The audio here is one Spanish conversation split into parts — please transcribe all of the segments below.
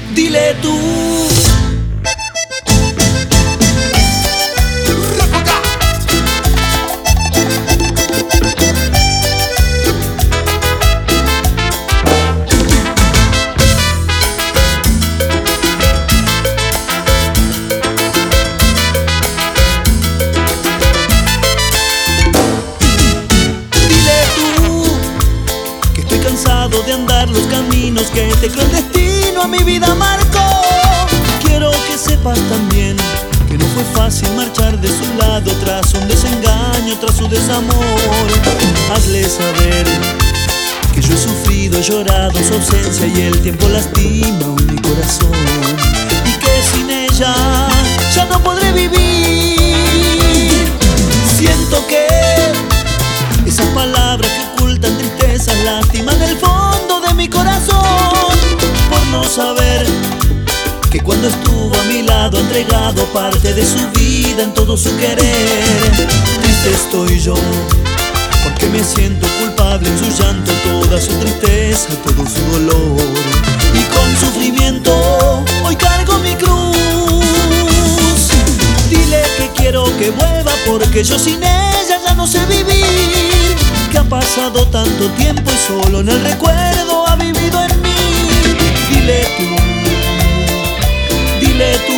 Dile tú. De andar los caminos que te creó el destino a mi vida marcó. Quiero que sepas también que no fue fácil marchar de su lado tras un desengaño, tras su desamor. Hazle saber que yo he sufrido, he llorado su ausencia y el tiempo lastima mi corazón, y que sin ella ya no podré vivir. Siento que esas palabras que ocultan tristezas lastiman el fondo de mi corazón, por no saber que cuando estuvo a mi lado ha entregado parte de su vida en todo su querer. Triste estoy yo porque me siento culpable en su llanto, toda su tristeza, todo su dolor, y con sufrimiento hoy cargo mi cruz. Dile que quiero que vuelva porque yo sin ella ya no sé vivir, que ha pasado tanto tiempo y solo en el recuerdo ha vivido en mí. Dile tú, dile tú,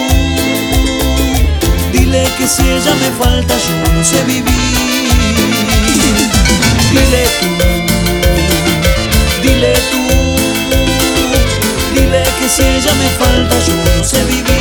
dile que si ella me falta yo no sé vivir. Dile tú, dile tú, dile que si ella me falta yo no sé vivir.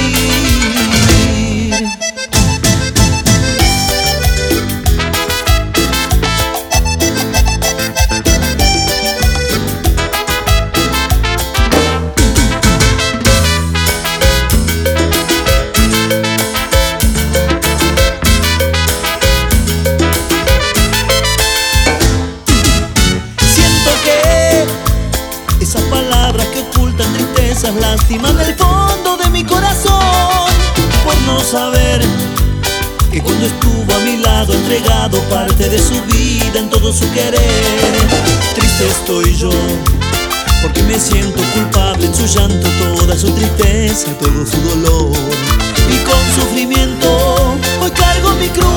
Esas palabras que ocultan tristezas lastiman el fondo de mi corazón, por no saber que cuando estuvo a mi lado ha entregado parte de su vida en todo su querer. Triste estoy yo porque me siento culpable en su llanto, toda su tristeza, todo su dolor, y con sufrimiento hoy cargo mi cruz.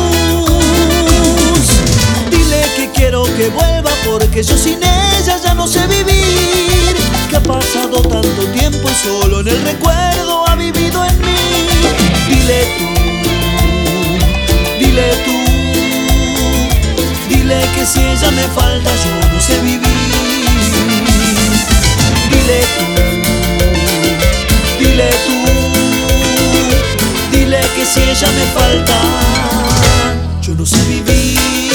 Dile que quiero que vuelva porque yo sin ella ya no sé vivir, que ha pasado tanto tiempo y solo en el recuerdo ha vivido en mí. Dile tú, dile tú, dile que si ella me falta yo no sé vivir. Dile tú, dile tú, dile que si ella me falta yo no sé vivir.